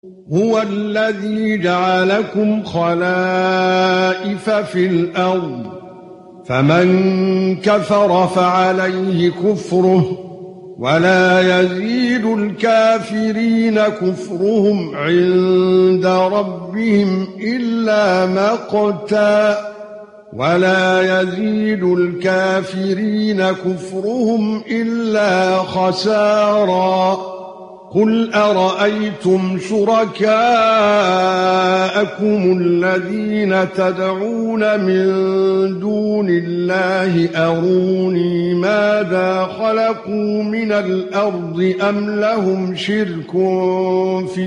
هو الذي جعلكم خلائف في الأرض فمن كفر فعليه كفره ولا يزيد الكافرين كفرهم عند ربهم إلا مقتا ولا يزيد الكافرين كفرهم إلا خسارا قل أرأيتم شركاءكم الذين تدعون من دون الله أروني ماذا خلقوا من الأرض أم لهم شرك في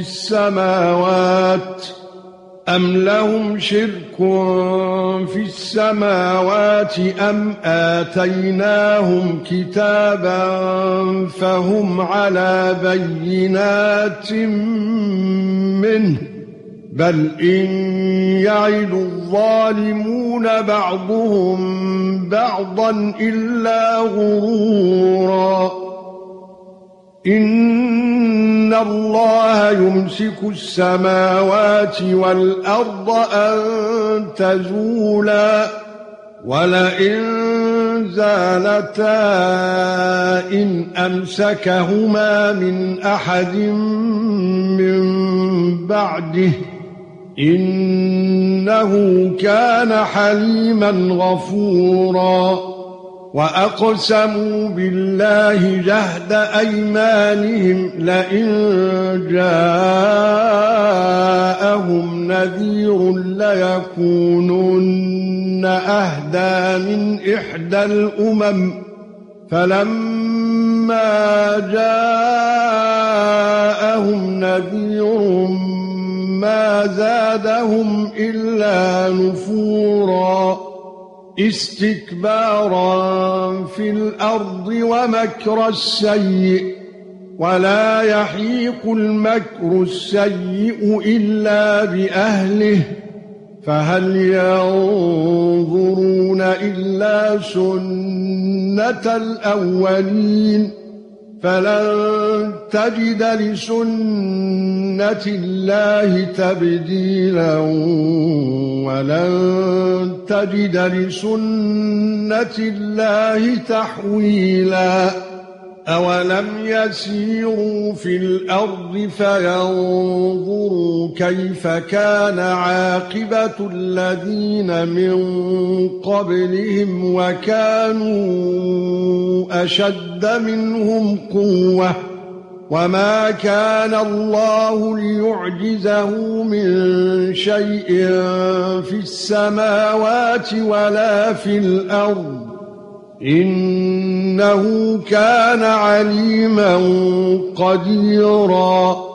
السماوات أم آتيناهم كتابا فهم على بينات منه بل إن يعد الظالمون بعضهم بعضا إلا غرورا إن الله يمسك السماوات والأرض أن تزولا ولئن زالتا إن أمسكهما من أحد من بعده إنه كان حليما غفورا وأقسموا بالله جهد أيمانهم لئن جاءهم نذير ليكونن أهدى من إحدى الأمم فلما جاءهم نذير ما زادهم إلا نفورا استكبارا في الأرض ومكر السيء ولا يحيق المكر السيء إلا بأهله فهل ينظرون إلا سنة الأولين فلن تجد لسنة الله تبديلا ولن تجد لسنة الله تحويلا أولم يسيروا في الأرض فينظروا كيف كان عاقبة الذين من قبلهم وكانوا أشد منهم قوة وما كان الله ليعجزه من شيء في السماوات ولا في الأرض إنه كان عليما قديرا